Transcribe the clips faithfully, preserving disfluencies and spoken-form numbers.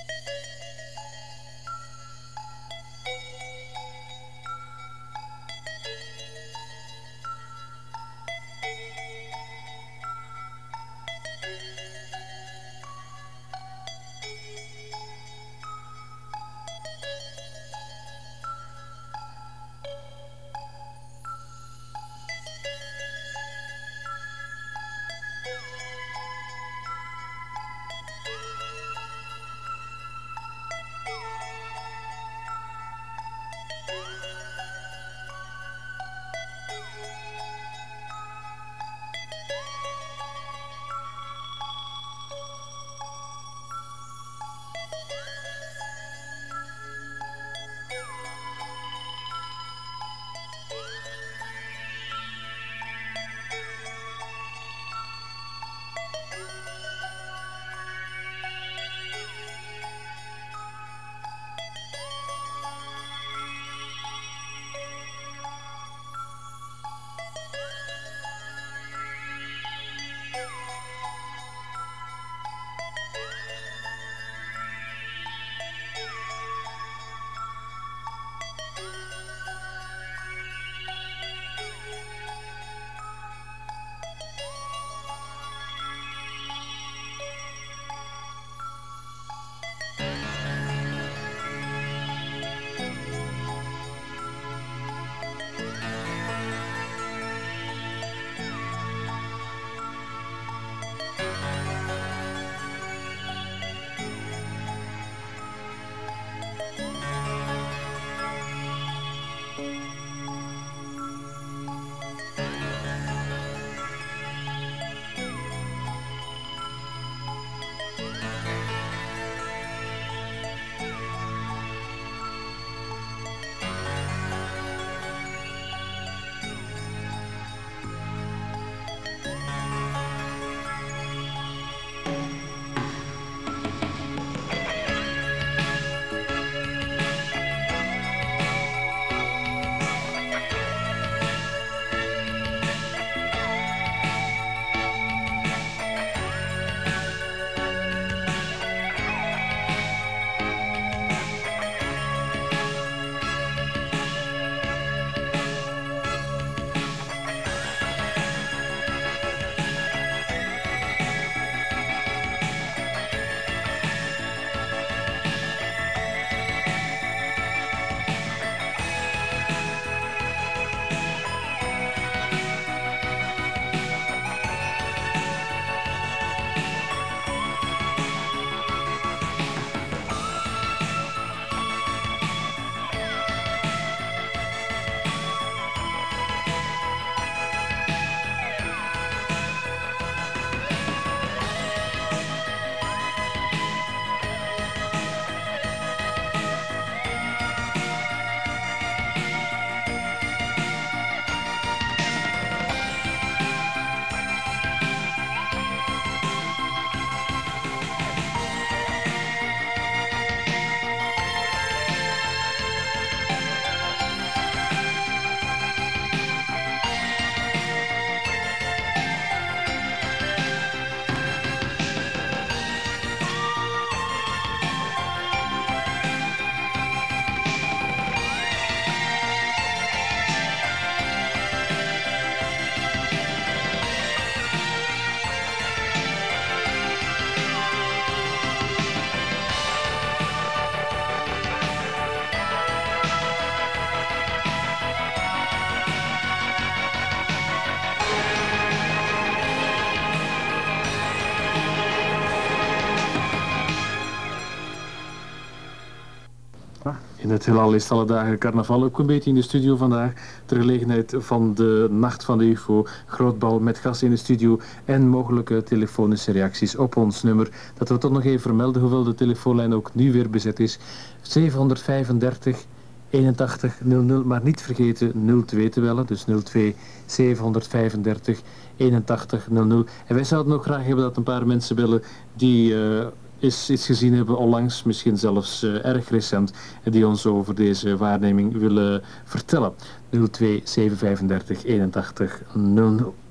In het heelal is alle dagen carnaval, ook een beetje in de studio vandaag. Ter gelegenheid van de Nacht van de U F O, grootbal met gas in de studio en mogelijke telefonische reacties op ons nummer. Dat we toch nog even vermelden, hoewel de telefoonlijn ook nu weer bezet is. zevenhonderdvijfendertig eenentachtig nul nul, maar niet vergeten nul twee te bellen, dus nul twee zevenhonderdvijfendertig eenentachtig nul nul. En wij zouden ook graag hebben dat een paar mensen bellen die uh, eens iets gezien hebben onlangs, misschien zelfs uh, erg recent, die ons over deze waarneming willen vertellen. nul twee zevenhonderdvijfendertig eenentachtig nul nul.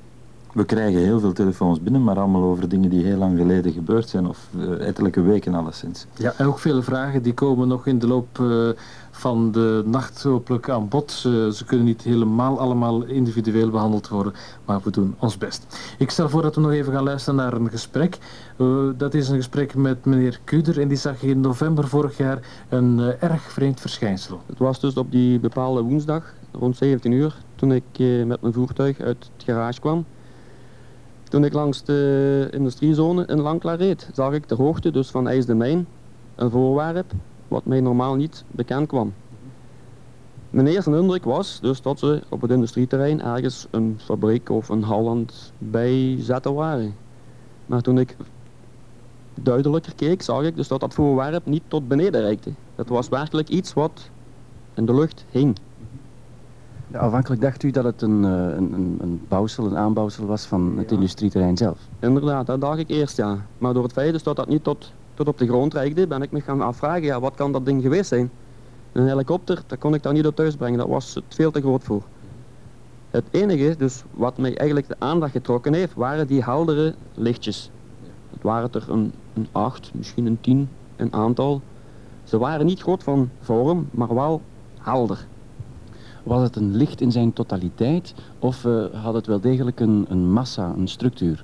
We krijgen heel veel telefoons binnen, maar allemaal over dingen die heel lang geleden gebeurd zijn, of uh, ettelijke weken alleszins. Ja, en ook vele vragen die komen nog in de loop uh, van de nacht hopelijk aan bod. Uh, ze kunnen niet helemaal allemaal individueel behandeld worden, maar we doen ons best. Ik stel voor dat we nog even gaan luisteren naar een gesprek. Uh, dat is een gesprek met meneer Kuder en die zag in november vorig jaar een uh, erg vreemd verschijnsel. Het was dus op die bepaalde woensdag, rond zeventien uur, toen ik uh, met mijn voertuig uit het garage kwam. Toen ik langs de industriezone in Langklaar reed, zag ik ter hoogte dus van IJsselmeer een voorwerp wat mij normaal niet bekend kwam. Mijn eerste indruk was dus dat ze op het industrieterrein ergens een fabriek of een hal aan het bijzetten waren. Maar toen ik duidelijker keek, zag ik dus dat dat voorwerp niet tot beneden reikte. Het was werkelijk iets wat in de lucht hing. Ja, aanvankelijk dacht u dat het een, een, een, een bouwsel, een aanbouwsel was van het Ja. industrieterrein zelf? Inderdaad, dat dacht ik eerst, ja. Maar door het feit dus dat dat niet tot, tot op de grond reikte, ben ik me gaan afvragen, ja, wat kan dat ding geweest zijn? Een helikopter, daar kon ik daar niet op thuis brengen, dat was het veel te groot voor. Het enige, dus wat mij eigenlijk de aandacht getrokken heeft, waren die heldere lichtjes. Het waren er een, een acht, misschien een tien, een aantal. Ze waren niet groot van vorm, maar wel helder. Was het een licht in zijn totaliteit of uh, had het wel degelijk een, een massa, een structuur?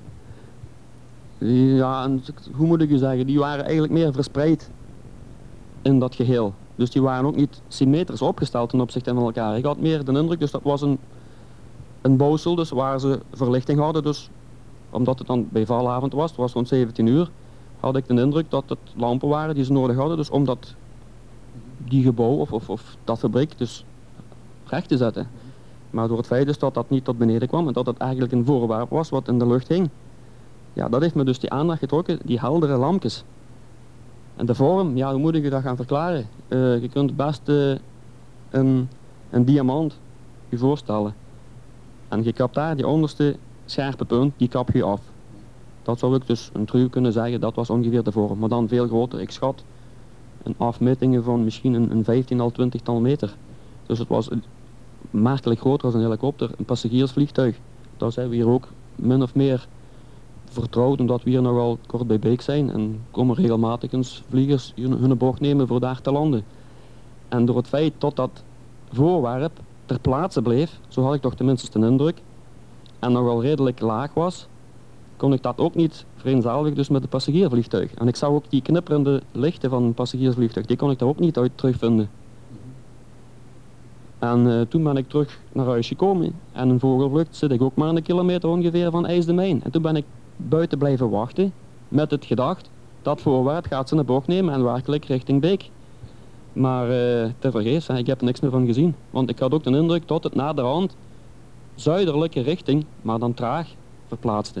Ja, en, hoe moet ik u zeggen, die waren eigenlijk meer verspreid in dat geheel. Dus die waren ook niet symmetrisch opgesteld ten opzichte van elkaar. Ik had meer de indruk, dus dat was een, een bouwsel dus waar ze verlichting hadden. Dus omdat het dan bij valavond was, het was rond zeventien uur, had ik de indruk dat het lampen waren die ze nodig hadden. Dus om dat, die gebouw of, of, of dat fabriek dus recht te zetten. Maar door het feit dus dat dat niet tot beneden kwam en dat het eigenlijk een voorwerp was wat in de lucht hing. Ja, dat heeft me dus die aandacht getrokken, die heldere lampjes. En de vorm, ja, hoe moet ik je dat gaan verklaren? Uh, je kunt best uh, een, een diamant je voorstellen. En je kapt daar die onderste scherpe punt, die kap je af. Dat zou ik dus een truc kunnen zeggen, dat was ongeveer de vorm. Maar dan veel groter, ik schat een afmetingen van misschien een, een vijftien al twintigtal meter. Dus het was merkelijk groter als een helikopter, een passagiersvliegtuig. Daar zijn we hier ook min of meer vertrouwd, omdat we hier nogal kort bij Beek zijn en komen regelmatig eens vliegers hun bocht nemen voor daar te landen. En door het feit dat dat voorwerp ter plaatse bleef, zo had ik toch tenminste een indruk, en nogal redelijk laag was, kon ik dat ook niet vereenzelvigen dus met het passagiersvliegtuig. En ik zag ook die knipperende lichten van een passagiersvliegtuig, die kon ik daar ook niet uit terugvinden. En uh, toen ben ik terug naar huis gekomen en een vogelvlucht zit ik ook maar een kilometer ongeveer van IJsselmeer. En toen ben ik buiten blijven wachten met het gedacht, dat voorwerp gaat zijn bocht nemen en werkelijk richting Beek. Maar uh, tevergeefs, ik heb er niks meer van gezien. Want ik had ook de indruk dat het naderhand zuidelijke richting, maar dan traag, verplaatste.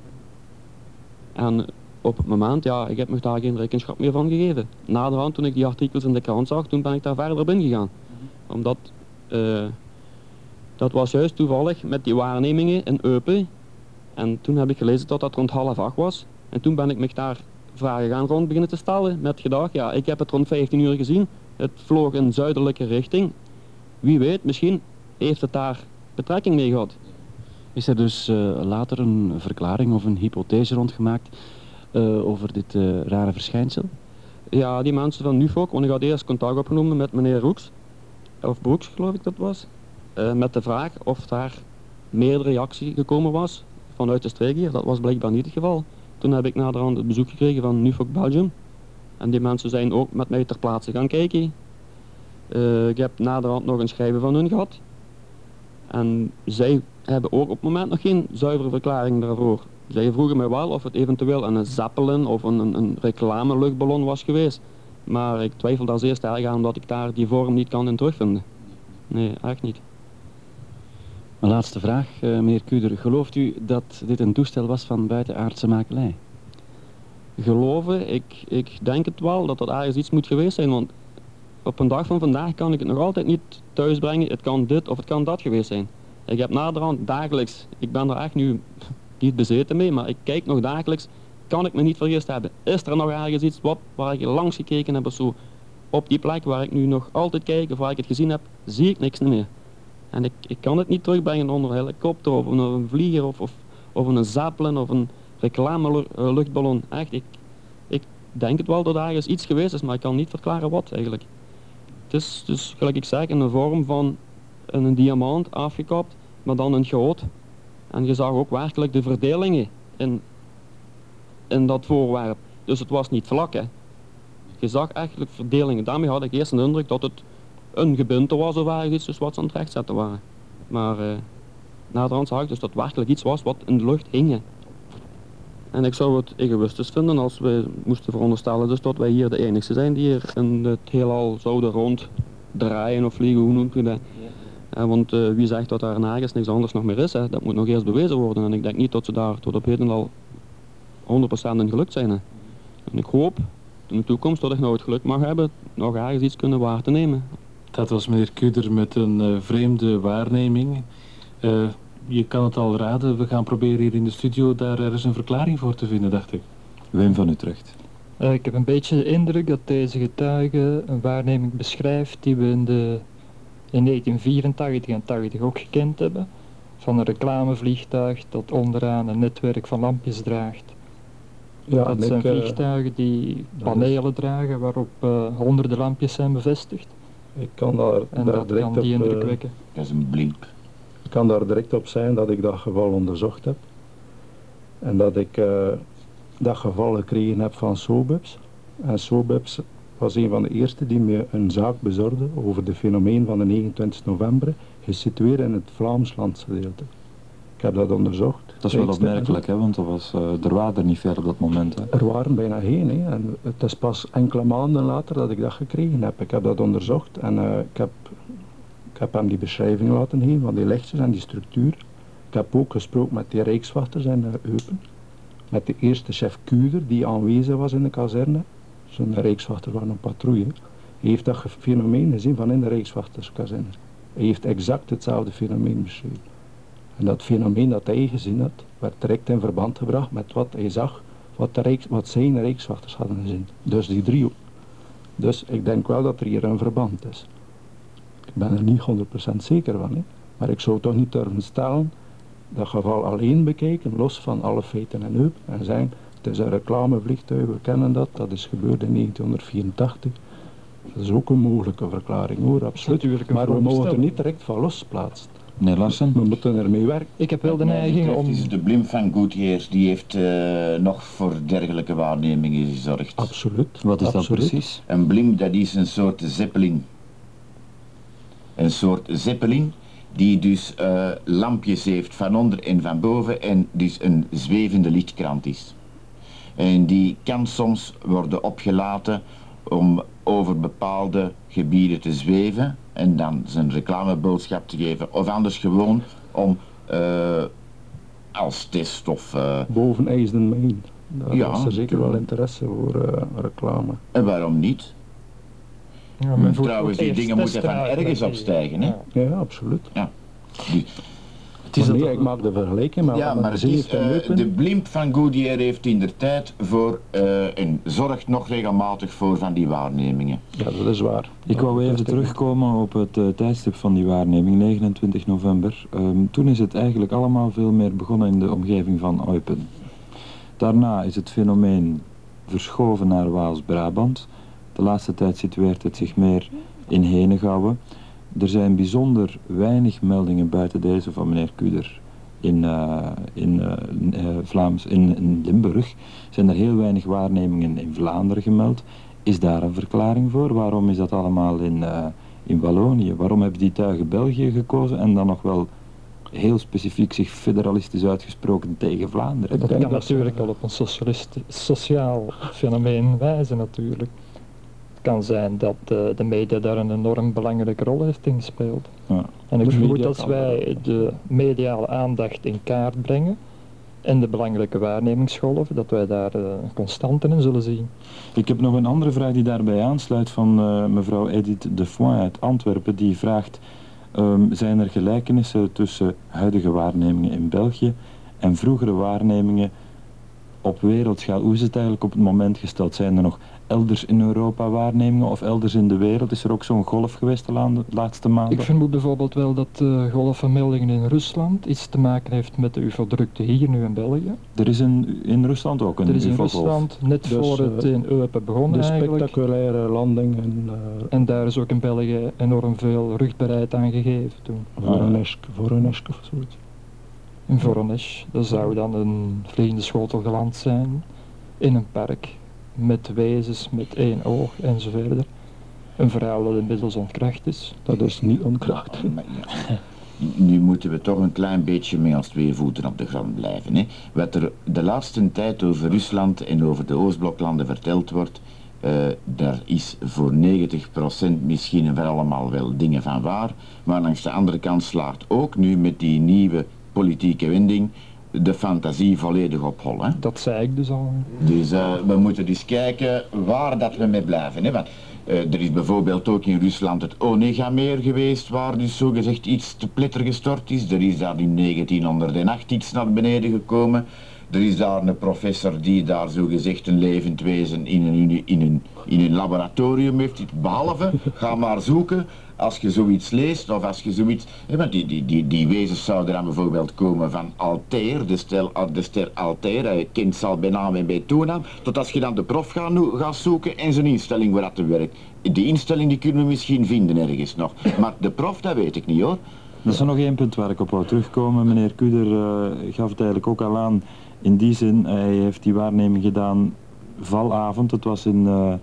En op het moment, ja, ik heb me daar geen rekenschap meer van gegeven. Naderhand, toen ik die artikels in de krant zag, toen ben ik daar verder op ingegaan. Omdat, uh, dat was juist toevallig met die waarnemingen in Eupen. En toen heb ik gelezen dat dat rond half acht was. En toen ben ik me daar vragen gaan rond beginnen te stellen. Met gedacht, ja, ik heb het rond vijftien uur gezien. Het vloog in zuidelijke richting. Wie weet, misschien heeft het daar betrekking mee gehad. Is er dus uh, later een verklaring of een hypothese rondgemaakt uh, over dit uh, rare verschijnsel? Ja, die mensen van NUFOC, want ik had eerst contact opgenomen met meneer Roeks. Of Broeks, geloof ik dat was. Uh, met de vraag of daar meer reactie gekomen was vanuit de streek hier. Dat was blijkbaar niet het geval. Toen heb ik naderhand het bezoek gekregen van NUFOC Belgium. En die mensen zijn ook met mij ter plaatse gaan kijken. Uh, ik heb naderhand nog een schrijven van hun gehad. En zij hebben ook op het moment nog geen zuivere verklaring daarvoor. Zij vroegen mij wel of het eventueel een Zeppelin of een, een, een reclame-luchtballon was geweest. Maar ik twijfel daar zeer sterk aan omdat ik daar die vorm niet kan in terugvinden. Nee, echt niet. Een laatste vraag, uh, meneer Kuder. Gelooft u dat dit een toestel was van buitenaardse makelij? Geloven? Ik, ik denk het wel dat dat ergens iets moet geweest zijn. Want op een dag van vandaag kan ik het nog altijd niet thuisbrengen. Het kan dit of het kan dat geweest zijn. Ik heb naderhand dagelijks, ik ben er echt nu niet bezeten mee, maar ik kijk nog dagelijks. Kan ik me niet vergist hebben? Is er nog ergens iets wat, waar ik langs gekeken heb of zo? Op die plek waar ik nu nog altijd kijk of waar ik het gezien heb, zie ik niks meer. En ik, ik kan het niet terugbrengen onder een helikopter of onder een vlieger of, of, of een Zeppelin of een reclame-luchtballon. Echt, ik, ik denk het wel dat er ergens iets geweest is, maar ik kan niet verklaren wat eigenlijk. Het is dus, gelijk ik zeg, in de vorm van een diamant afgekapt, maar dan een goot. En je zag ook werkelijk de verdelingen in, in dat voorwerp. Dus het was niet vlak, hè. Je zag eigenlijk verdelingen. Daarmee had ik eerst de indruk dat het een gebunte was of ergens iets dus wat ze aan het rechtzetten waren. Maar uh, naderhand zag ik dus dat het werkelijk iets was wat in de lucht hing. En ik zou het egoïstisch vinden als we moesten veronderstellen dus dat wij hier de enigste zijn die hier in het heelal zouden ronddraaien of vliegen, hoe noemt u dat? Ja, want uh, wie zegt dat daar nergens niks anders nog meer is, hè? Dat moet nog eerst bewezen worden. En ik denk niet dat ze daar tot op heden al honderd procent in gelukt zijn. Hè? En ik hoop in de toekomst dat ik nou het geluk mag hebben nog ergens iets kunnen waar te nemen. Dat was meneer Kuder met een uh, vreemde waarneming. Uh, je kan het al raden, we gaan proberen hier in de studio daar ergens een verklaring voor te vinden, dacht ik. Wim van Utrecht. Uh, ik heb een beetje de indruk dat deze getuige een waarneming beschrijft die we in, de, in negentien vierentachtig en tachtig ook gekend hebben. Van een reclamevliegtuig dat onderaan een netwerk van lampjes draagt. Ja, dat zijn ik, uh, vliegtuigen die panelen dragen waarop uh, honderden lampjes zijn bevestigd. Ik kan daar, en daar dat direct kan die op, indruk uh, wekken. Dat is een blimp. Ik kan daar direct op zijn dat ik dat geval onderzocht heb. En dat ik uh, dat geval gekregen heb van Sobebs. En Sobebs was een van de eerste die me een zaak bezorgde over de fenomeen van de negenentwintigste november, gesitueerd in het Vlaams-Lands gedeelte. Ik heb dat onderzocht. Dat is wel opmerkelijk, hè, want er, was, uh, er waren er niet veel op dat moment. Hè. Er waren bijna geen. Hè. En het is pas enkele maanden later dat ik dat gekregen heb. Ik heb dat onderzocht en uh, ik, heb, ik heb hem die beschrijving laten geven van die lichtjes en die structuur. Ik heb ook gesproken met die rijkswachters in uh, Eupen. Met de eerste chef Kuder die aanwezig was in de kazerne. Zo'n rijkswachter was een patrouille. Hij heeft dat fenomeen gezien van in de rijkswachterskazerne. Hij heeft exact hetzelfde fenomeen beschreven. En dat fenomeen dat hij gezien had, werd direct in verband gebracht met wat hij zag, wat, de Rijks, wat zijn rijkswachters hadden gezien. Dus die driehoek. Dus ik denk wel dat er hier een verband is. Ik ben er niet honderd procent zeker van, hè. Maar ik zou toch niet durven stellen, dat geval alleen bekijken, los van alle feiten en heup, en zeggen, het is een reclamevliegtuig, we kennen dat, dat is gebeurd in negentien vierentachtig. Dat is ook een mogelijke verklaring hoor, absoluut. Maar we mogen er niet direct van losplaatsen. Meneer Larsen? We moeten ermee werken. Ik heb wel de neiging om... is de blimp van Goodyear, die heeft uh, nog voor dergelijke waarnemingen gezorgd. Absoluut. Wat is Absoluut. dat precies? Een blimp, dat is een soort zeppelin. Een soort zeppelin die dus uh, lampjes heeft van onder en van boven en dus een zwevende lichtkrant is. En die kan soms worden opgelaten om over bepaalde gebieden te zweven en dan zijn reclameboodschap te geven, of anders gewoon om uh, als test of... Uh, Boven IJsden Mijn, daar ja, was er zeker wel interesse voor uh, reclame. En waarom niet? Ja, maar trouwens, die dingen moeten van ergens opstijgen, hè? Ja, ja, absoluut. Ja. Die, het is nee, ik maak de vergelijking, maar... Ja, maar het is, uh, de blimp van Goodyear heeft in der tijd voor, uh, en zorgt nog regelmatig voor van die waarnemingen. Ja, dat is waar. Ik wou even terugkomen op het uh, tijdstip van die waarneming, negenentwintig november. Um, toen is het eigenlijk allemaal veel meer begonnen in de omgeving van Eupen. Daarna is het fenomeen verschoven naar Waals-Brabant. De laatste tijd situeert het zich meer in Henegouwen. Er zijn bijzonder weinig meldingen buiten deze van meneer Kuder. In, uh, in, uh, in, uh, Vlaams, in, in Limburg zijn er heel weinig waarnemingen in Vlaanderen gemeld. Is daar een verklaring voor? Waarom is dat allemaal in, uh, in Wallonië? Waarom hebben die tuigen België gekozen en dan nog wel heel specifiek zich federalistisch uitgesproken tegen Vlaanderen? Dat kan natuurlijk wel op een sociaal fenomeen wijzen natuurlijk. Het kan zijn dat de, de media daar een enorm belangrijke rol heeft ingespeeld. Ja. En ik vermoed dat als wij de mediale aandacht in kaart brengen en de belangrijke waarnemingsgolven, dat wij daar uh, constanten in zullen zien. Ik heb nog een andere vraag die daarbij aansluit van uh, mevrouw Edith de Foin uit Antwerpen. Die vraagt, um, zijn er gelijkenissen tussen huidige waarnemingen in België en vroegere waarnemingen op wereldschaal? Hoe is het eigenlijk op het moment gesteld? Zijn er nog elders in Europa waarnemingen of elders in de wereld? Is er ook zo'n golf geweest de la- laatste maanden? Ik vermoed bijvoorbeeld wel dat de golf van meldingen in Rusland iets te maken heeft met de U F O-drukte hier nu in België. Er is een, in Rusland ook een Er is in U F O-golf. Rusland, net Dus, voor het uh, in Eupen begonnen De eigenlijk. spectaculaire landing en, uh, En daar is ook in België enorm veel rugbaarheid aan gegeven toen. Voronesk, Voronesk of zoiets. In Voronezh, dat zou dan een vliegende schotel geland zijn in een park met wezens met één oog en zo verder. Een verhaal dat inmiddels ontkracht is. Dat is niet onkracht. Maar ja, nu moeten we toch een klein beetje met ons twee voeten op de grond blijven. Hè. Wat er de laatste tijd over Rusland en over de Oostbloklanden verteld wordt, uh, daar is voor negentig procent misschien wel allemaal wel dingen van waar. Maar langs de andere kant slaat ook nu met die nieuwe politieke wending de fantasie volledig op hol. Hè. Dat zei ik dus al. Dus uh, we moeten dus kijken waar dat we mee blijven. Hè. Want, uh, er is bijvoorbeeld ook in Rusland het Onega-meer geweest, waar dus zogezegd iets te pletter gestort is. Er is daar in negentienhonderdacht iets naar beneden gekomen. Er is daar een professor die daar zogezegd een levend wezen in een, in een, in een laboratorium heeft. Behalve, ga maar zoeken, als je zoiets leest of als je zoiets... Hè, want die, die, die, die wezens zouden dan bijvoorbeeld komen van Altair, de, stel, de ster Altair, je kent zal bij naam en bij toenaam, tot als je dan de prof gaat, gaat zoeken en zijn instelling waar dat werkt. Die instelling die kunnen we misschien vinden ergens nog, maar de prof dat weet ik niet hoor. Dat is er nog één punt waar ik op wou terugkomen. Meneer Kuder uh, gaf het eigenlijk ook al aan. In die zin, hij heeft die waarneming gedaan valavond. Het was in uh,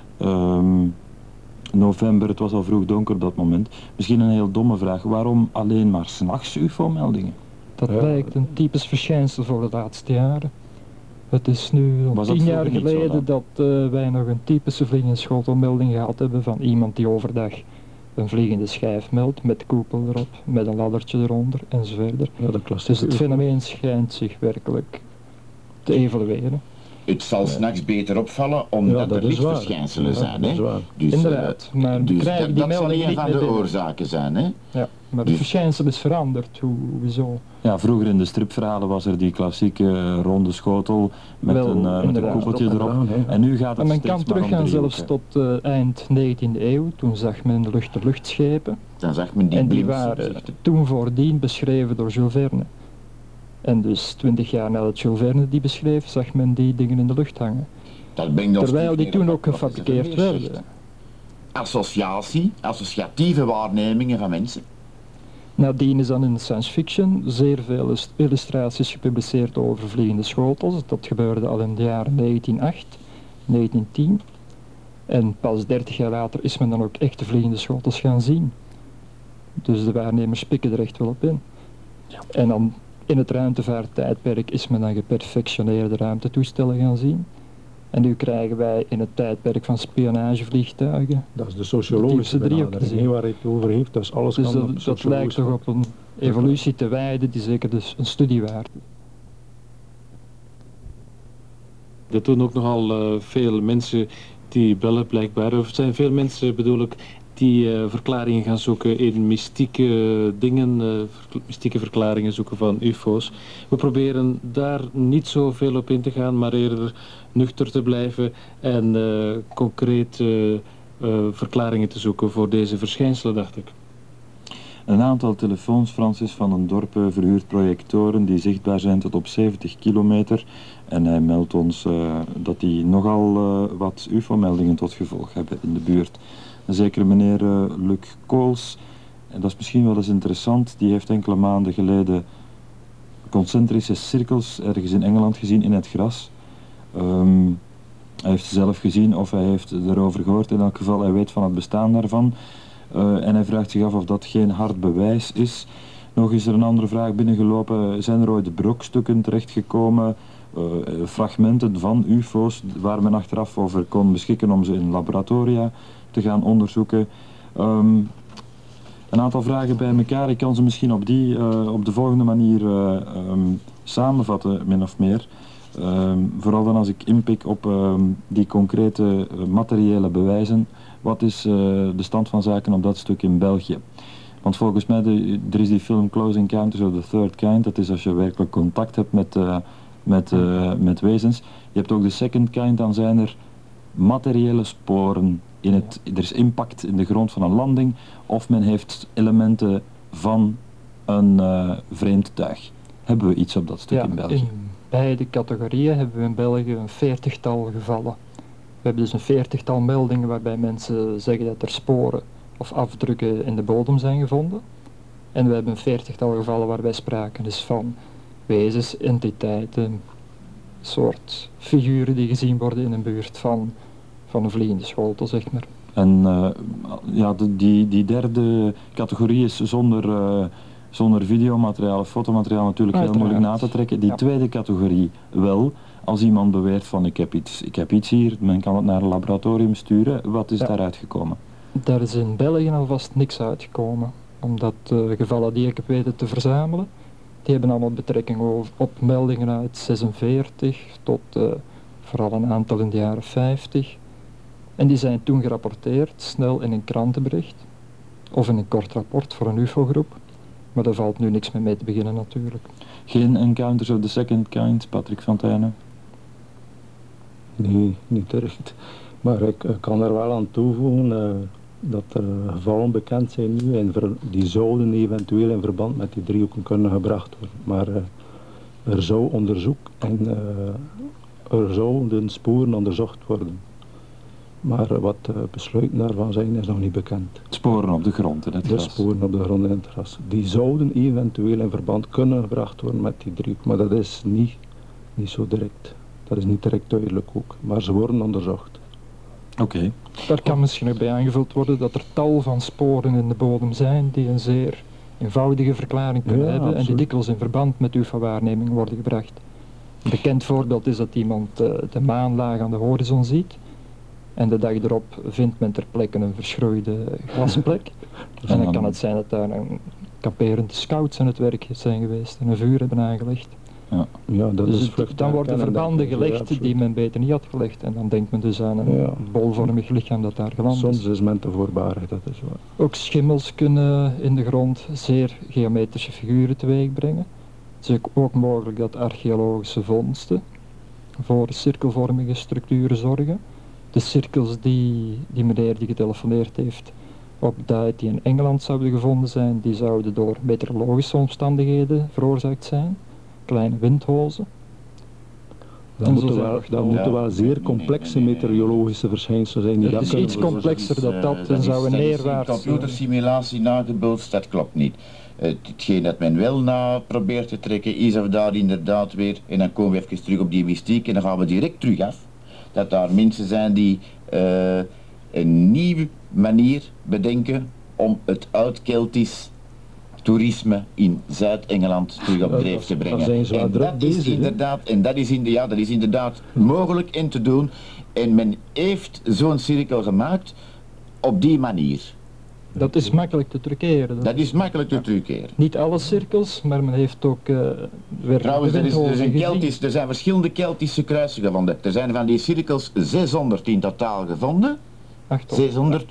um, november, het was al vroeg donker op dat moment. Misschien een heel domme vraag. Waarom alleen maar 's nachts U F O-meldingen? Dat Ja. lijkt een typisch verschijnsel voor de laatste jaren. Het is nu al Was dat tien jaar vroeger niet zo geleden dat uh, wij nog een typische vliegende schotelmelding gehad hebben van iemand die overdag een vliegende schijf meldt met koepel erop, met een laddertje eronder en zo verder. Ja, de Dus klassieke het U F O. fenomeen schijnt zich werkelijk te evalueren. Het zal s'nachts beter opvallen omdat Ja, dat er is waar. lichtverschijnselen Ja, zijn. dat hè. is waar. Dus, Inderdaad, uh, maar we dus krijgen dat, die dat zal melding een niet van meer de binnen. oorzaken zijn. Hè. Ja, maar Dus- het verschijnsel is veranderd, hoe- hoezo? Ja, vroeger in de stripverhalen was er die klassieke uh, ronde schotel met Wel, een, uh, met een inderdaad. koepeltje Erop en erop. eraan, hè. En nu gaat Maar het men steeds kan maar om teruggaan zelfs driehoeken. tot uh, eind negentiende eeuw, toen zag men de lucht-te-luchtschepen. Dan zag men die En die blimps waren opzichten. toen voordien beschreven door Jules Verne. En dus twintig jaar nadat Jules Verne die beschreef, zag men die dingen in de lucht hangen. Dat brengt ons Terwijl terug die naar toen wat ook professor gefabriceerd Vermeer werden. zegt. Associatie, associatieve waarnemingen van mensen. Nadien is dan in de science fiction zeer veel is- illustraties gepubliceerd over vliegende schotels. Dat gebeurde al in de jaren negentien acht, negentien tien. En pas dertig jaar later is men dan ook echte vliegende schotels gaan zien. Dus de waarnemers pikken er echt wel op in. En dan in het ruimtevaarttijdperk is men dan geperfectioneerde ruimtetoestellen gaan zien. En nu krijgen wij in het tijdperk van spionagevliegtuigen. Dat is de sociologische diepste driehoek te benadering, zien. hè, waar hij het over heeft. Dus alles Dus kan op dat, dat lijkt sociologisch toch vlak. op een evolutie te wijden die zeker dus een studie waard is. Dat doen ook nogal uh, veel mensen die bellen blijkbaar. Of het zijn veel mensen bedoel ik die uh, verklaringen gaan zoeken in mystieke dingen, uh, ver- mystieke verklaringen zoeken van U F O's. We proberen daar niet zoveel op in te gaan, maar eerder nuchter te blijven en uh, concreet uh, uh, verklaringen te zoeken voor deze verschijnselen, dacht ik. Een aantal telefoons, Francis, van een dorp uh, verhuurt projectoren die zichtbaar zijn tot op zeventig kilometer. En hij meldt ons uh, dat die nogal uh, wat U F O-meldingen tot gevolg hebben in de buurt. Een zekere meneer uh, Luc Kools, en dat is misschien wel eens interessant, die heeft enkele maanden geleden concentrische cirkels ergens in Engeland gezien in het gras. Um, hij heeft ze zelf gezien of hij heeft erover gehoord. In elk geval, hij weet van het bestaan daarvan. Uh, en hij vraagt zich af of dat geen hard bewijs is. Nog is er een andere vraag binnengelopen. Zijn er ooit brokstukken terechtgekomen, uh, fragmenten van U F O's, waar men achteraf over kon beschikken om ze in laboratoria te gaan onderzoeken? Um, een aantal vragen bij elkaar. Ik kan ze misschien op, die, uh, op de volgende manier uh, um, samenvatten, min of meer. Um, vooral dan als ik inpik op um, die concrete uh, materiële bewijzen. Wat is uh, de stand van zaken op dat stuk in België? Want volgens mij, de, er is die film Close Encounters of the Third Kind. Dat is als je werkelijk contact hebt met, uh, met, uh, met wezens. Je hebt ook de Second Kind, dan zijn er materiële sporen. In het, er is impact in de grond van een landing of men heeft elementen van een uh, vreemd tuig. Hebben we iets op dat stuk Ja, in België? in beide categorieën hebben we in België een veertigtal gevallen. We hebben dus een veertigtal meldingen waarbij mensen zeggen dat er sporen of afdrukken in de bodem zijn gevonden. En we hebben een veertigtal gevallen waarbij sprake is van wezens, entiteiten, soort figuren die gezien worden in een buurt van, van een vliegende schotel, zeg maar. En uh, ja, de, die, die derde categorie is zonder, uh, zonder videomateriaal of fotomateriaal natuurlijk heel Uiteraard. moeilijk na te trekken. Die Ja. tweede categorie wel. Als iemand beweert van ik heb iets, ik heb iets hier, men kan het naar een laboratorium sturen. Wat is Ja. daaruit gekomen? Daar is in België alvast niks uitgekomen. Omdat de gevallen die ik heb weten te verzamelen, die hebben allemaal betrekking over, op meldingen uit zesenveertig tot uh, vooral een aantal in de jaren vijftig. En die zijn toen gerapporteerd, snel in een krantenbericht. Of in een kort rapport voor een U F O-groep. Maar daar valt nu niks meer mee te beginnen natuurlijk. Geen encounters of the second kind, Patrick Fontayne? Nee, niet echt. Maar ik, ik kan er wel aan toevoegen uh, dat er gevallen bekend zijn nu en ver, die zouden eventueel in verband met die driehoeken kunnen gebracht worden. Maar uh, er zou onderzoek en uh, er zouden sporen onderzocht worden. Maar uh, wat de uh, besluiten daarvan zijn is nog niet bekend. Sporen op de grond in het De gras. sporen op de grond in het gras. Die zouden eventueel in verband kunnen gebracht worden met die driehoek. Maar dat is niet, niet zo direct. Dat is niet direct duidelijk ook. Maar ze worden onderzocht. Oké. Okay. Daar kan misschien ook bij aangevuld worden dat er tal van sporen in de bodem zijn die een zeer eenvoudige verklaring kunnen Ja, hebben absoluut. en die dikwijls in verband met U F O-waarneming worden gebracht. Een bekend voorbeeld is dat iemand uh, de maan laag aan de horizon ziet en de dag erop vindt men ter plekke een verschroeide glasplek. En dan kan het zijn dat daar een kamperende scouts aan het werk zijn geweest en een vuur hebben aangelegd. Ja. Ja, dat Dus is het- vlucht dan worden herkennen, verbanden denk ik. Ja, gelegd absoluut. die men beter niet had gelegd en dan denkt men dus aan een Ja. bolvormig lichaam dat daar geland is. Soms is men te voorbarig, dat is waar. Ook schimmels kunnen in de grond zeer geometrische figuren teweeg brengen. Het is ook- ook mogelijk dat archeologische vondsten voor cirkelvormige structuren zorgen. De cirkels die, die meneer die getelefoneerd heeft opduidt die in Engeland zouden gevonden zijn, die zouden door meteorologische omstandigheden veroorzaakt zijn. Kleine windhozen. Dat En zo moeten zijn wel, er dat nog- moeten wel Ja, zeer nee, nee, complexe nee, nee, nee. meteorologische verschijnselen zijn. Die Het dat is kunnen iets veroorzaken. complexer dan dat, eh, en zou een dat is neerwaarts, een computersimulatie nagebootst, dat klopt niet. Uh, hetgeen dat men wel na probeert te trekken is of daar inderdaad weer, en dan komen we even terug op die mystiek en dan gaan we direct terug af, dat daar mensen zijn die uh, een nieuwe manier bedenken om het oud-Keltisch toerisme in Zuid-Engeland terug op Ja, dreef daar- te daar brengen. zijn ze wel En druk dat is bezig, hè? inderdaad, en dat is, in de, ja, dat is inderdaad mogelijk en te doen. En men heeft zo'n cirkel gemaakt op die manier. Dat is makkelijk te truceren. Dat is makkelijk te truceren. Niet alle cirkels, maar men heeft ook uh, weer Trouwens, de er, is, er, is windhozen een gezien. Keltisch, er zijn verschillende Keltische kruisen gevonden. Er zijn van die cirkels zeshonderd in totaal gevonden. achthonderd. zeshonderd.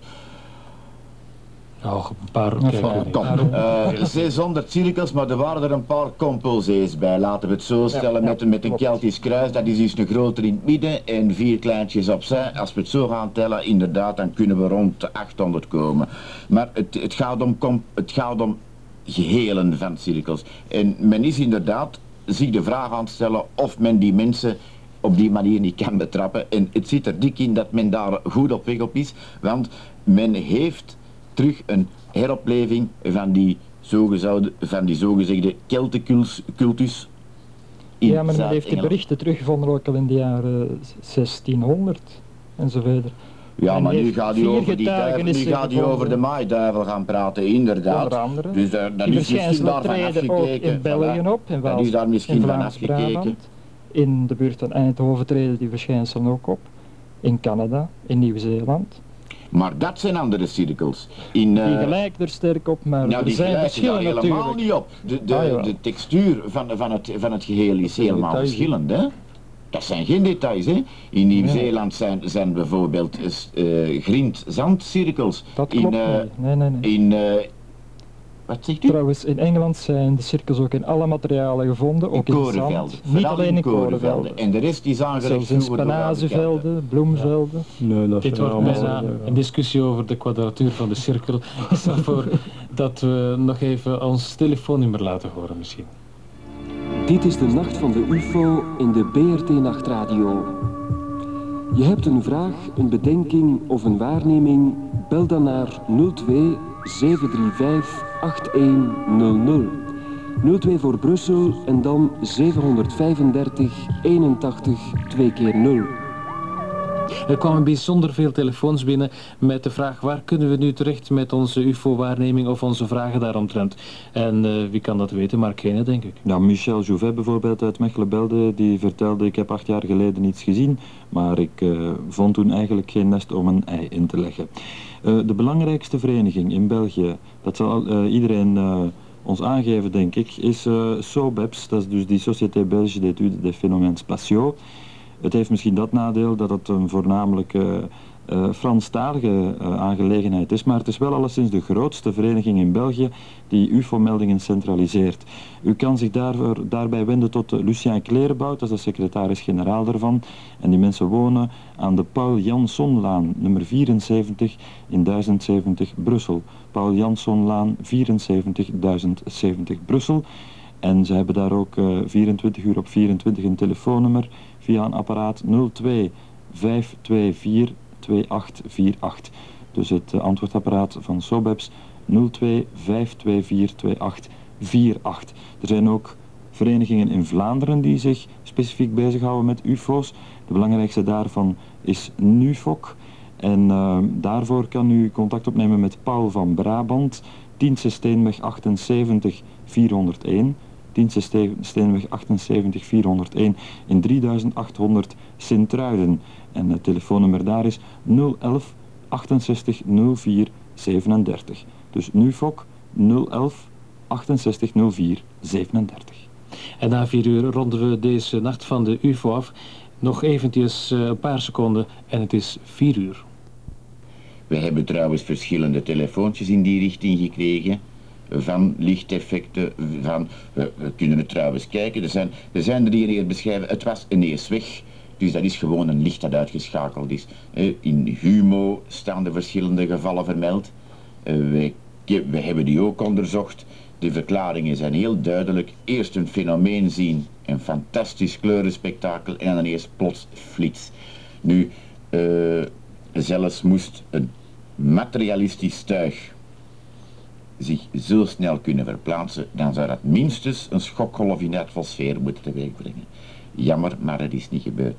Ja, een paar Ja, kijken. van- Kom, eh, zeshonderd cirkels, maar er waren er een paar composés bij. Laten we het zo stellen, ja, met, een- met een klopt. Keltisch kruis. Dat is iets een groter in het midden en vier kleintjes opzij. Als we het zo gaan tellen, inderdaad, dan kunnen we rond de achthonderd komen. Maar het, het, gaat om, com- het gaat om gehelen van cirkels. En men is inderdaad zich de vraag aan het stellen of men die mensen op die manier niet kan betrappen. En het zit er dik in dat men daar goed op weg op is, want men heeft terug een heropleving van die zogezegde, van die zogezegde Keltencultus in Ja, maar men heeft die Zuid-Engeland. berichten teruggevonden ook al in de jaren zestienhonderd en zo verder. Ja, Men maar nu heeft gaat hij vier over die duivel, nu getuigenissen gaat hij over de gevonden. maaiduivel gaan praten, inderdaad. Onder andere. Dus daar, daar Die is misschien verschijnselen daarvan treden ook afgekeken. in België Voilà. op, in, Dat Waals, is daar in misschien van afgekeken. Vlaams-Brabant. In de buurt van Eindhoven treden die verschijnselen ook op. In Canada, in Nieuw-Zeeland. Maar dat zijn andere cirkels. In, Die eh, gelijken er sterk op, maar nou, er die zijn gelijken daar verschillen helemaal natuurlijk. niet op. De, de, Ah, jawel. de textuur van, van, het, van het geheel is zijn helemaal details, hè? verschillend, hè? Dat zijn geen details, hè? In Nieuw-Zeeland zijn, zijn bijvoorbeeld uh, grind-zandcirkels. Dat in, klopt eh, niet. Nee, nee, nee. In, eh, Wat zegt u? Trouwens, in Engeland zijn de cirkels ook in alle materialen gevonden, ook in, In in zand. korenvelden. Niet Vooral alleen in korenvelden. korenvelden. En de rest is aangelegd Zelfs in vroeger door oude kelten. spanazenvelden, bloemvelden. Nee, dat Dit zijn wordt allemaal, bijna ja. een discussie over de kwadratuur van de cirkel. Ik stel voor dat we nog even ons telefoonnummer laten horen misschien. Dit is de Nacht van de U F O in de B R T Nachtradio. Je hebt een vraag, een bedenking of een waarneming? Bel dan naar nul twee zeven drie vijf acht een nul nul. nul twee voor Brussel en dan zevenhonderdvijfendertig eenentachtig twee keer nul. Er kwamen bijzonder veel telefoons binnen met de vraag waar kunnen we nu terecht met onze U F O-waarneming of onze vragen daaromtrent. En uh, wie kan dat weten? Mark Gene, denk ik. Ja, Michel Jouvet bijvoorbeeld uit Mechelen belde, die vertelde ik heb acht jaar geleden iets gezien, maar ik uh, vond toen eigenlijk geen nest om een ei in te leggen. Uh, de belangrijkste vereniging in België, dat zal uh, iedereen uh, ons aangeven denk ik, is uh, SOBEPS, dat is dus die Société Belge d'études des phénomènes spatiaux. Het heeft misschien dat nadeel dat het een voornamelijk uh, uh, Franstalige uh, aangelegenheid is, maar het is wel alleszins de grootste vereniging in België die U F O-meldingen centraliseert. U kan zich daarvoor, daarbij wenden tot uh, Lucien Klerenbout, dat is de secretaris-generaal daarvan. En die mensen wonen aan de Paul Jansonlaan, nummer vierenzeventig in duizend zeventig Brussel. Paul Jansonlaan vierenzeventig duizend zeventig Brussel. En ze hebben daar ook uh, vierentwintig uur op vierentwintig een telefoonnummer via een apparaat nul twee vijf twee vier twee acht vier acht. Dus het uh, antwoordapparaat van SOBEPS nul twee vijf twee vier twee acht vier acht. Er zijn ook verenigingen in Vlaanderen die zich specifiek bezighouden met U F O's. De belangrijkste daarvan is NUFOC. En uh, daarvoor kan u contact opnemen met Paul van Brabant, Tiense Steenweg achtenzeventig vierhonderdéén. Tiense Steenweg achtenzeventig vierhonderdéén in drieduizend achthonderd Sint-Truiden. En het telefoonnummer daar is nul elf achtenzestig nul vier zevenendertig. Dus NUFOC nul elf achtenzestig nul vier zevenendertig. En na vier uur ronden we deze nacht van de U F O af. Nog eventjes uh, een paar seconden en het is vier uur. We hebben trouwens verschillende telefoontjes in die richting gekregen. Van lichteffecten, van, we, we kunnen het trouwens kijken, er zijn, er zijn er die hier beschrijven, het was ineens weg, dus dat is gewoon een licht dat uitgeschakeld is. In Humo staan de verschillende gevallen vermeld, we, we hebben die ook onderzocht, de verklaringen zijn heel duidelijk, eerst een fenomeen zien, een fantastisch kleurenspektakel en dan eerst plots flits. Nu, uh, zelfs moest een materialistisch tuig zich zo snel kunnen verplaatsen, dan zou dat minstens een schokgolf in de atmosfeer moeten teweegbrengen. Jammer, maar het is niet gebeurd.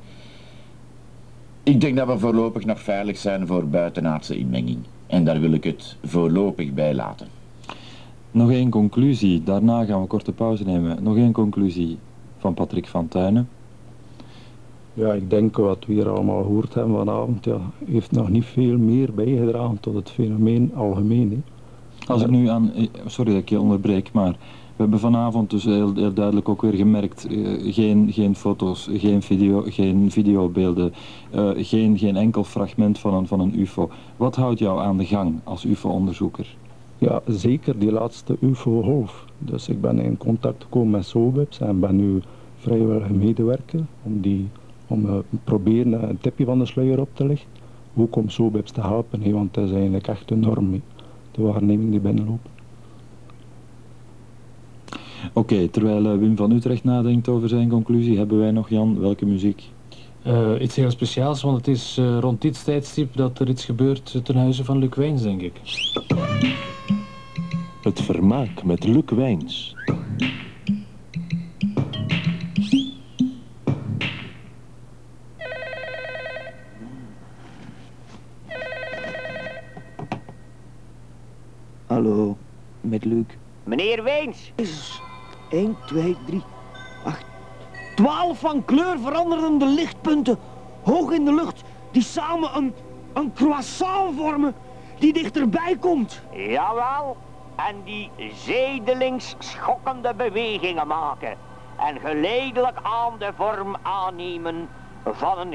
Ik denk dat we voorlopig nog veilig zijn voor buitenaardse inmenging. En daar wil ik het voorlopig bij laten. Nog één conclusie, daarna gaan we een korte pauze nemen. Nog één conclusie van Patrick van Tuinen. Ja, ik denk wat we hier allemaal gehoord hebben vanavond, ja, heeft nog niet veel meer bijgedragen tot het fenomeen algemeen. Hè. Als ik nu aan, sorry dat ik je onderbreek, maar we hebben vanavond dus heel, heel duidelijk ook weer gemerkt, uh, geen, geen foto's, geen, video, geen videobeelden, uh, geen, geen enkel fragment van een, van een U F O. Wat houdt jou aan de gang als U F O-onderzoeker? Ja, zeker die laatste U F O-golf. Dus ik ben in contact gekomen met SOBEPS en ben nu vrijwillig medewerker om, die, om uh, proberen een tipje van de sluier op te leggen. Ook om SOBEPS te helpen, he, want het is eigenlijk echt enorm, he, de waarneming die binnenloopt. Oké, okay, terwijl uh, Wim van Utrecht nadenkt over zijn conclusie, hebben wij nog, Jan, welke muziek? Uh, iets heel speciaals, want het is uh, rond dit tijdstip dat er iets gebeurt ten huize van Luc Wijns, denk ik. Het vermaak met Luc Wijns. Hallo, met Luc. Meneer Wijns. één, twee, drie, acht. Twaalf van kleur veranderende lichtpunten, hoog in de lucht, die samen een, een croissant vormen, die dichterbij komt. Jawel, en die zijdelings schokkende bewegingen maken en geleidelijk aan de vorm aannemen van een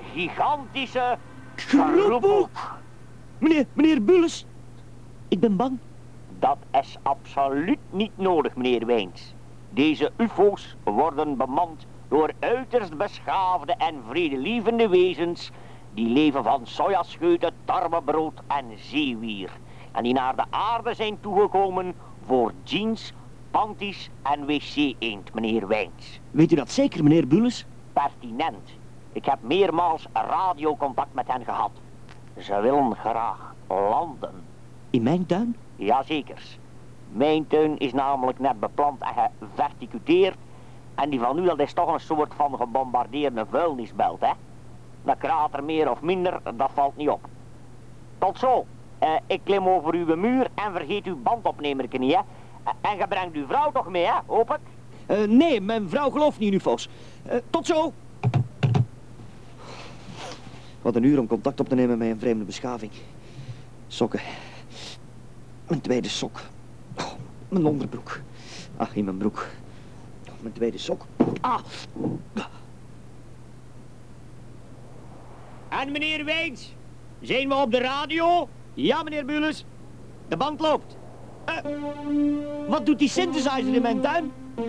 gigantische Groepboek. Meneer, meneer Bulles, ik ben bang. Dat is absoluut niet nodig, meneer Wijns. Deze ufo's worden bemand door uiterst beschaafde en vredelievende wezens die leven van sojascheuten, tarwebrood en zeewier. En die naar de aarde zijn toegekomen voor jeans, panties en wc-eend, meneer Wijns. Weet u dat zeker, meneer Bules? Pertinent. Ik heb meermaals radiocontact met hen gehad. Ze willen graag landen. In mijn tuin? Jazekers. Mijn tuin is namelijk net beplant en geverticuteerd. En die van u, dat is toch een soort van gebombardeerde vuilnisbelt, hè? Dat krater meer of minder, dat valt niet op. Tot zo. Uh, ik klim over uw muur en vergeet uw bandopnemer niet, hè? Uh, en je brengt uw vrouw toch mee, hè? Hoop ik? Uh, nee, mijn vrouw gelooft niet in ufo's. Uh, tot zo! Wat een uur om contact op te nemen met een vreemde beschaving. Sokken. Mijn tweede sok. Oh, mijn onderbroek. Ach, in mijn broek. Mijn tweede sok. Ah! En meneer Wijns, zijn we op de radio? Ja, meneer Bules. De band loopt. Uh, wat doet die synthesizer in mijn tuin?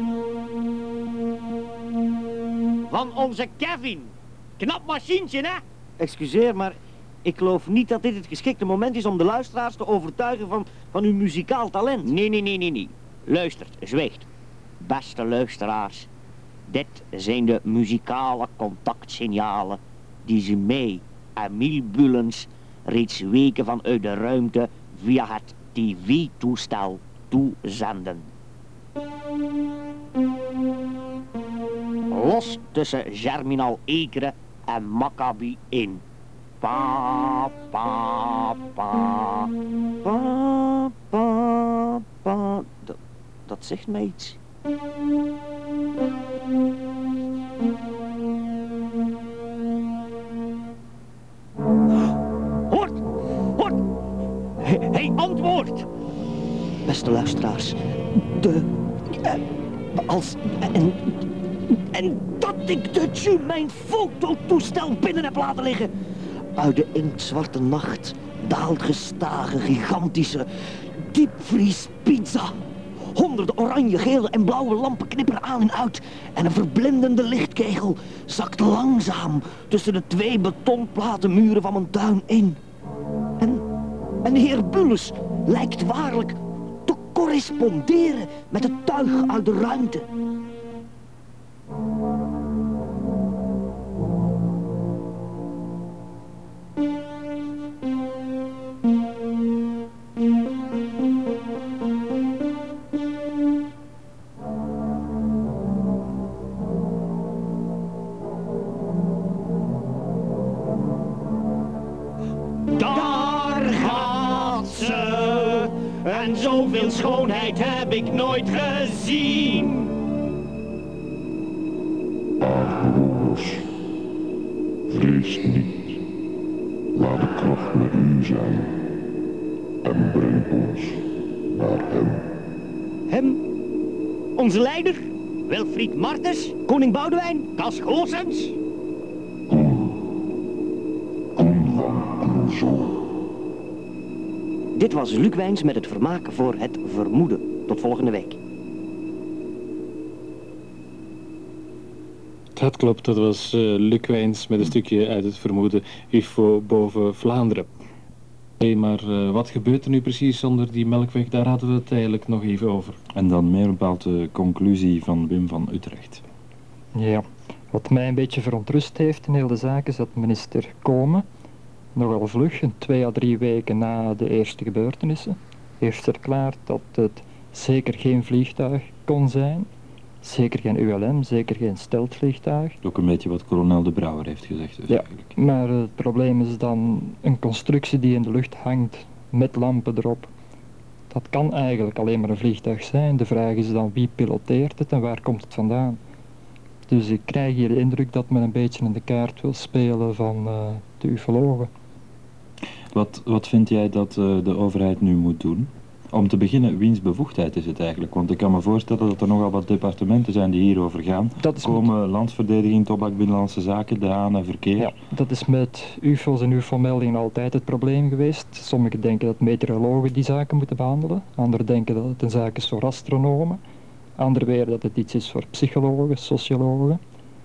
Van onze Kevin. Knap machientje, hè? Excuseer, maar ik geloof niet dat dit het geschikte moment is om de luisteraars te overtuigen van, van uw muzikaal talent. Nee, nee, nee, nee, nee. Luistert, zwijgt. Beste luisteraars, dit zijn de muzikale contactsignalen die ze mij, Emiel Bulens, reeds weken vanuit de ruimte via het T V-toestel toezenden. Los tussen Germinal Ekeren en Maccabi in. Pa, pa, pa. Pa, pa, pa. Dat, dat zegt mij iets. Hoort! Hoort! Hij, hij antwoordt! Beste luisteraars, de... Uh, als... En, en dat ik de tune mijn fototoestel binnen heb laten liggen. Uit de inktzwarte nacht daalt gestage, gigantische diepvriespizza. Honderden oranje, gele en blauwe lampen knipperen aan en uit. En een verblindende lichtkegel zakt langzaam tussen de twee betonplaten muren van mijn tuin in. En, en de heer Bulles lijkt waarlijk te corresponderen met het tuig uit de ruimte. En zoveel schoonheid heb ik nooit gezien. Aardbewoners, vrees niet. Laat de kracht met u zijn. En breng ons naar hem. Hem? Onze leider? Wilfried Martens? Koning Boudewijn? Cas Goossens? Koen. Koen van Oezo. Dit was Luc Wijns met het vermaak voor het vermoeden. Tot volgende week. Dat klopt, dat was uh, Luc Wijns met een stukje uit het vermoeden U F O boven Vlaanderen. Hey, maar uh, wat gebeurt er nu precies onder die melkweg? Daar hadden we het eigenlijk nog even over. En dan meer bepaald de conclusie van Wim van Utrecht. Ja, wat mij een beetje verontrust heeft in heel de zaak is dat minister Komen nogal vlug, een twee à drie weken na de eerste gebeurtenissen, heeft verklaard dat het zeker geen vliegtuig kon zijn. Zeker geen U L M, zeker geen steltvliegtuig. Ook een beetje wat kolonel De Brouwer heeft gezegd dus ja, eigenlijk. Maar het probleem is dan een constructie die in de lucht hangt met lampen erop. Dat kan eigenlijk alleen maar een vliegtuig zijn. De vraag is dan wie piloteert het en waar komt het vandaan. Dus ik krijg hier de indruk dat men een beetje in de kaart wil spelen van uh, de ufologen. Wat, wat vind jij dat uh, de overheid nu moet doen? Om te beginnen, wiens bevoegdheid is het eigenlijk? Want ik kan me voorstellen dat er nogal wat departementen zijn die hierover gaan. Dat is Komen met... landsverdediging, tobak, binnenlandse zaken, D A en verkeer. Ja, dat is met U F O's en U F O-meldingen altijd het probleem geweest. Sommigen denken dat meteorologen die zaken moeten behandelen. Anderen denken dat het een zaak is voor astronomen. Anderen weer dat het iets is voor psychologen, sociologen.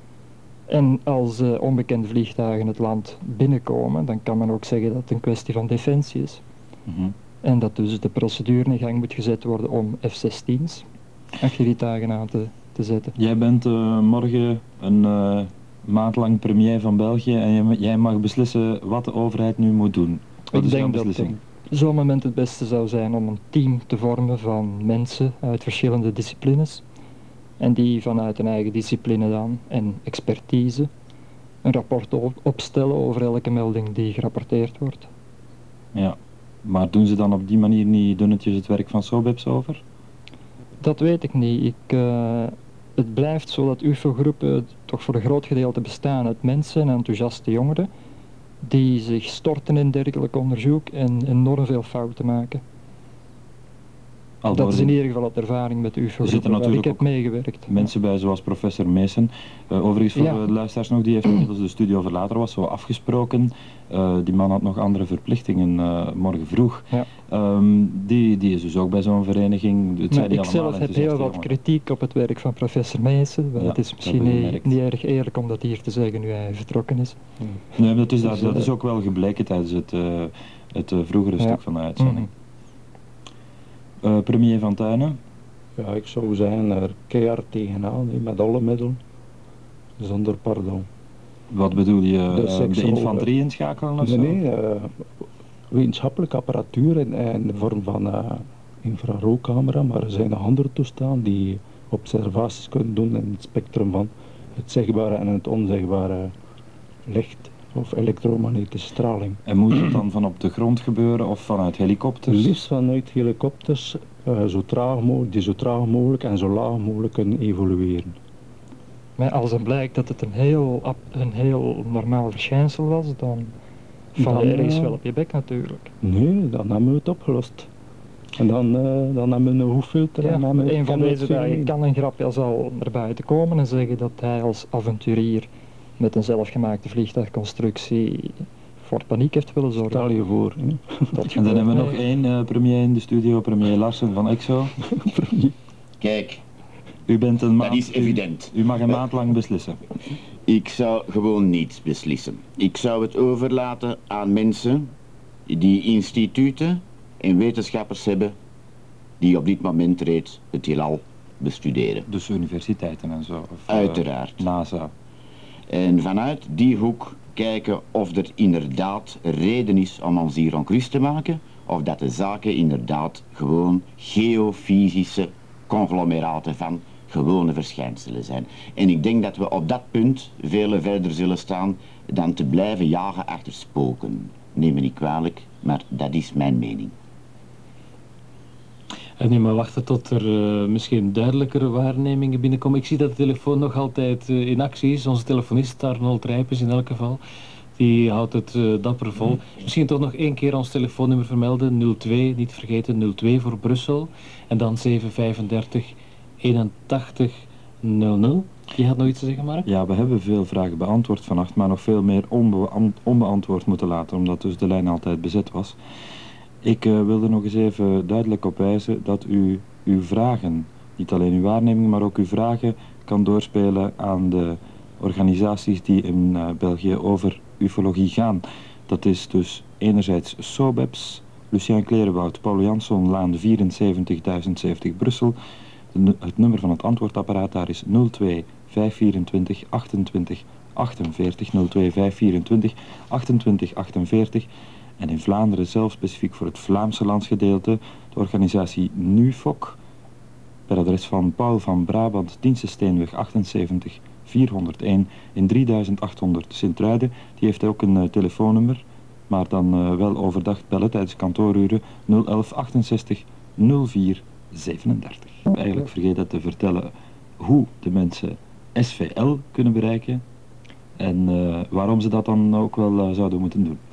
En als uh, onbekende vliegtuigen het land binnenkomen, dan kan men ook zeggen dat het een kwestie van defensie is. Mm-hmm. En dat dus de procedure in gang moet gezet worden om F zestien's achter die dagen aan te, te zetten. Jij bent uh, morgen een uh, maand lang premier van België en je, jij mag beslissen wat de overheid nu moet doen. Wat Ik is jouw denk beslissing? dat op zo'n moment het beste zou zijn om een team te vormen van mensen uit verschillende disciplines. En die vanuit een eigen discipline dan en expertise een rapport op opstellen over elke melding die gerapporteerd wordt. Ja, maar doen ze dan op die manier niet dunnetjes het werk van SOBEPS over? Dat weet ik niet. Ik, uh, het blijft zo dat U F O-groepen toch voor een groot gedeelte bestaan uit mensen en enthousiaste jongeren die zich storten in dergelijk onderzoek en enorm veel fouten maken. Al dat is in ieder geval de ervaring met U F O-groepen waar ik heb meegewerkt. Mensen bij zoals professor Meesen. Uh, overigens voor Ja. de luisteraars nog, die heeft inmiddels de studio verlaten, was zo afgesproken. Uh, die man had nog andere verplichtingen uh, morgen vroeg. Ja. Um, die, die is dus ook bij zo'n vereniging. Het Maar die ik zelf heb heel wat kritiek op het werk van professor Meesen. Ja, het is misschien niet, niet erg eerlijk om dat hier te zeggen nu hij vertrokken is. Hmm. Nee, dat is, dat, Dus, dat uh, is ook wel gebleken tijdens het, uh, het uh, vroegere ja. stuk van de uitzending. Mm-hmm. Uh, premier Van Tuinen? Ja, ik zou zeggen er keihard tegenaan, he, met alle middelen, zonder pardon. Wat bedoel je, Dus uh, ik de zou, infanterie inschakelen of nee, zo? Nee, uh, wetenschappelijke apparatuur in, in de vorm van uh, infraroodcamera, maar er zijn nog andere toestanden die observaties kunnen doen in het spectrum van het zichtbare en het onzichtbare licht of elektromagnetische straling. En moet het dan van op de grond gebeuren of vanuit helikopters? Liefst vanuit helikopters, uh, zo traag mogelijk, die zo traag mogelijk en zo laag mogelijk kunnen evolueren. Maar als het blijkt dat het een heel, een heel normaal verschijnsel was, dan val je Dan, ergens uh, wel op je bek natuurlijk. Nee, dan hebben we het opgelost. En dan, uh, dan hebben we een hoeffilter Ja, en dan hebben we een van het deze dagen kan een grapje als al naar buiten komen en zeggen dat hij als avonturier met een zelfgemaakte vliegtuigconstructie voor paniek heeft willen zorgen. Stel je voor. Hè? Dat En dan hebben we nog mij. één uh, premier in de studio, premier Larsen van Exo. Kijk, U bent een maand, dat is evident. U, u mag een maand lang beslissen. Ik zou gewoon niets beslissen. Ik zou het overlaten aan mensen die instituten en wetenschappers hebben die op dit moment reeds het heelal bestuderen. Dus universiteiten en zo? Of, Uiteraard. Uh, NASA. En vanuit die hoek kijken of er inderdaad reden is om ons hier ongerust te maken, of dat de zaken inderdaad gewoon geofysische conglomeraten van gewone verschijnselen zijn. En ik denk dat we op dat punt veel verder zullen staan dan te blijven jagen achter spoken. Neem me niet kwalijk, maar dat is mijn mening. En nee, maar wachten tot er uh, misschien duidelijkere waarnemingen binnenkomen. Ik zie dat de telefoon nog altijd uh, in actie is. Onze telefonist, Arnold Rijpes in elk geval, die houdt het uh, dapper vol. Misschien toch nog één keer ons telefoonnummer vermelden. nul twee, niet vergeten, nul twee voor Brussel. En dan zeven vijfendertig eenentachtig nul nul. Je had nog iets te zeggen, Mark? Ja, we hebben veel vragen beantwoord vannacht, maar nog veel meer onbe onbeantwoord moeten laten, omdat dus de lijn altijd bezet was. Ik uh, wilde nog eens even duidelijk op wijzen dat u uw vragen, niet alleen uw waarneming, maar ook uw vragen kan doorspelen aan de organisaties die in uh, België over ufologie gaan. Dat is dus enerzijds SOBEPS, Lucien Klerenwoud, Paul Jansson, Laan vierenzeventig duizend zeventig Brussel. De, het nummer van het antwoordapparaat daar is nul twee vijf vierentwintig achtentwintig achtenveertig, nul twee vijf vierentwintig achtentwintig achtenveertig. En in Vlaanderen zelf, specifiek voor het Vlaamse landsgedeelte, de organisatie NUFOC, per adres van Paul van Brabant, Dienstensteenweg achtenzeventig vierhonderdéén in drieduizend achthonderd Sint-Truiden. Die heeft ook een uh, telefoonnummer, maar dan uh, wel overdag bellen tijdens kantooruren nul elf achtenzestig nul vier zevenendertig. Ik heb eigenlijk vergeten te vertellen hoe de mensen S V L kunnen bereiken en uh, waarom ze dat dan ook wel uh, zouden moeten doen.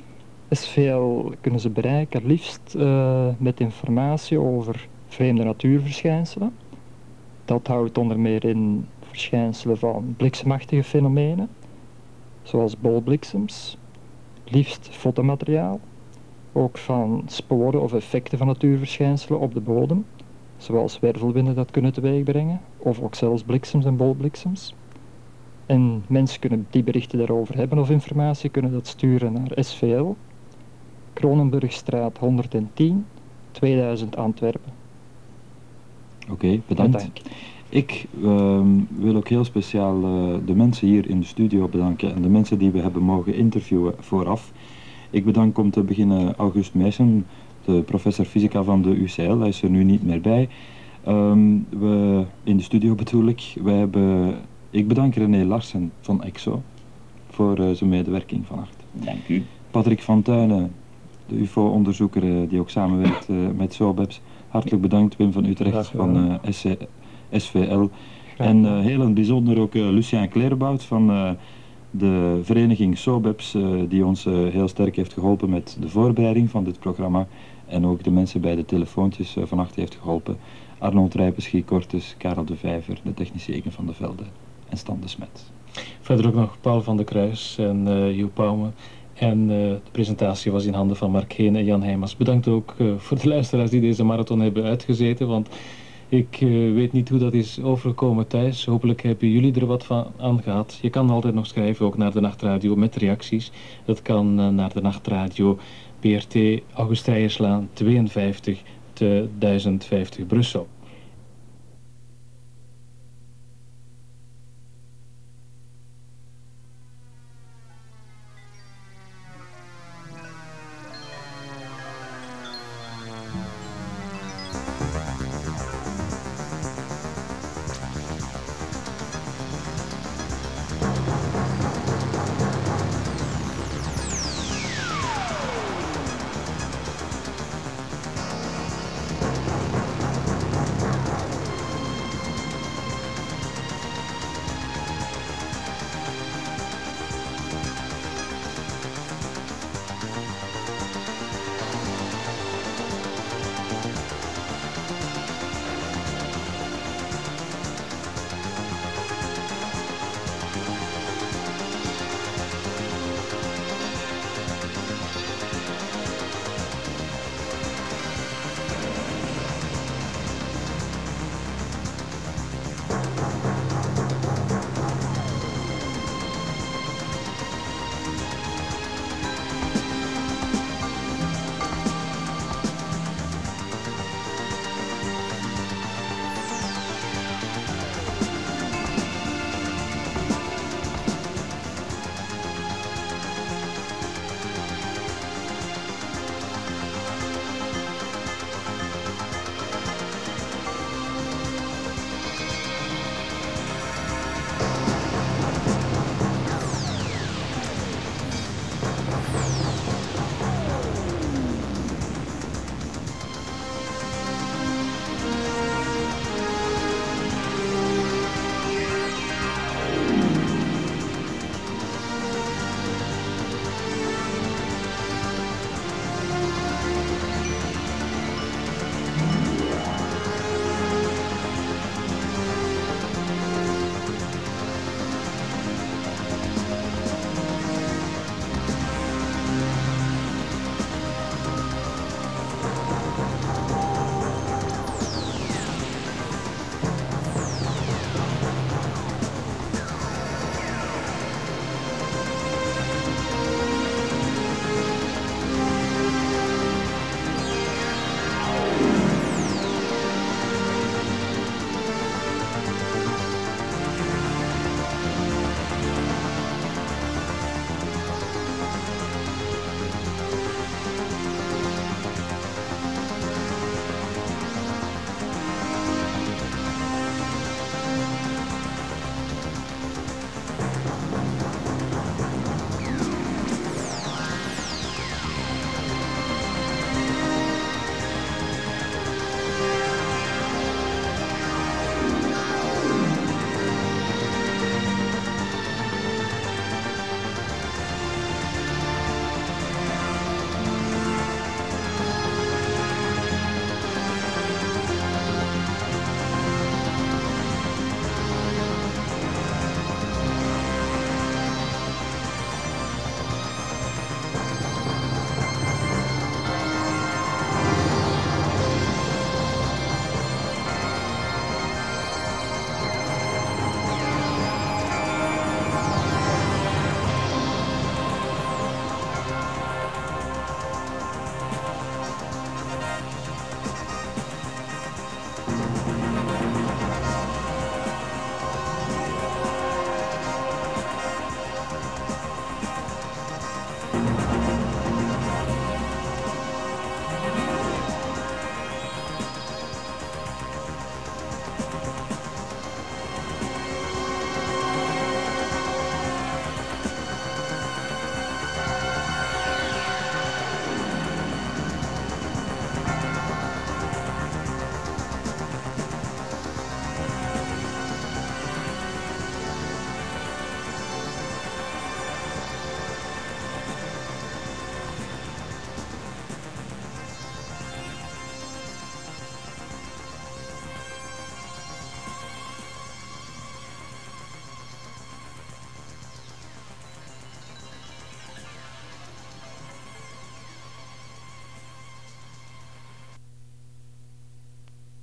S V L kunnen ze bereiken liefst uh, met informatie over vreemde natuurverschijnselen. Dat houdt onder meer in verschijnselen van bliksemachtige fenomenen, zoals bolbliksems, liefst fotomateriaal, ook van sporen of effecten van natuurverschijnselen op de bodem, zoals wervelwinden dat kunnen teweegbrengen, of ook zelfs bliksems en bolbliksems. En mensen kunnen die berichten daarover hebben of informatie, kunnen dat sturen naar S V L, Kronenburgstraat honderdtien, tweeduizend Antwerpen. Oké, okay, bedankt. Bedankt. Ik uh, wil ook heel speciaal uh, de mensen hier in de studio bedanken en de mensen die we hebben mogen interviewen vooraf. Ik bedank om te beginnen August Meijsen, de professor fysica van de U C L, hij is er nu niet meer bij. Um, we, in de studio bedoel ik, we hebben, ik bedank René Larsen van EXO voor uh, zijn medewerking vannacht. Dank u. Patrick van Tuinen, de U F O-onderzoeker uh, die ook samenwerkt uh, met SOBEPS. Hartelijk bedankt Wim van Utrecht van uh, S C, S V L. En uh, heel in bijzonder ook uh, Lucien Kleerbout van uh, de vereniging SOBEPS, uh, die ons uh, heel sterk heeft geholpen met de voorbereiding van dit programma. En ook de mensen bij de telefoontjes uh, vannacht heeft geholpen. Arnold Rijpes, Guy Kortes, Karel de Vijver, de technische Egen van de Velde en Stan de Smet. Verder ook nog Paul van de Kruis en uh, Joep Pauwme. En uh, de presentatie was in handen van Mark Heen en Jan Heijmans. Bedankt ook uh, voor de luisteraars die deze marathon hebben uitgezeten, want ik uh, weet niet hoe dat is overgekomen thuis. Hopelijk hebben jullie er wat van aan gehad. Je kan altijd nog schrijven, ook naar de Nachtradio met reacties. Dat kan uh, naar de Nachtradio B R T August Rijerslaan tweeënvijftig te duizend vijftig Brussel.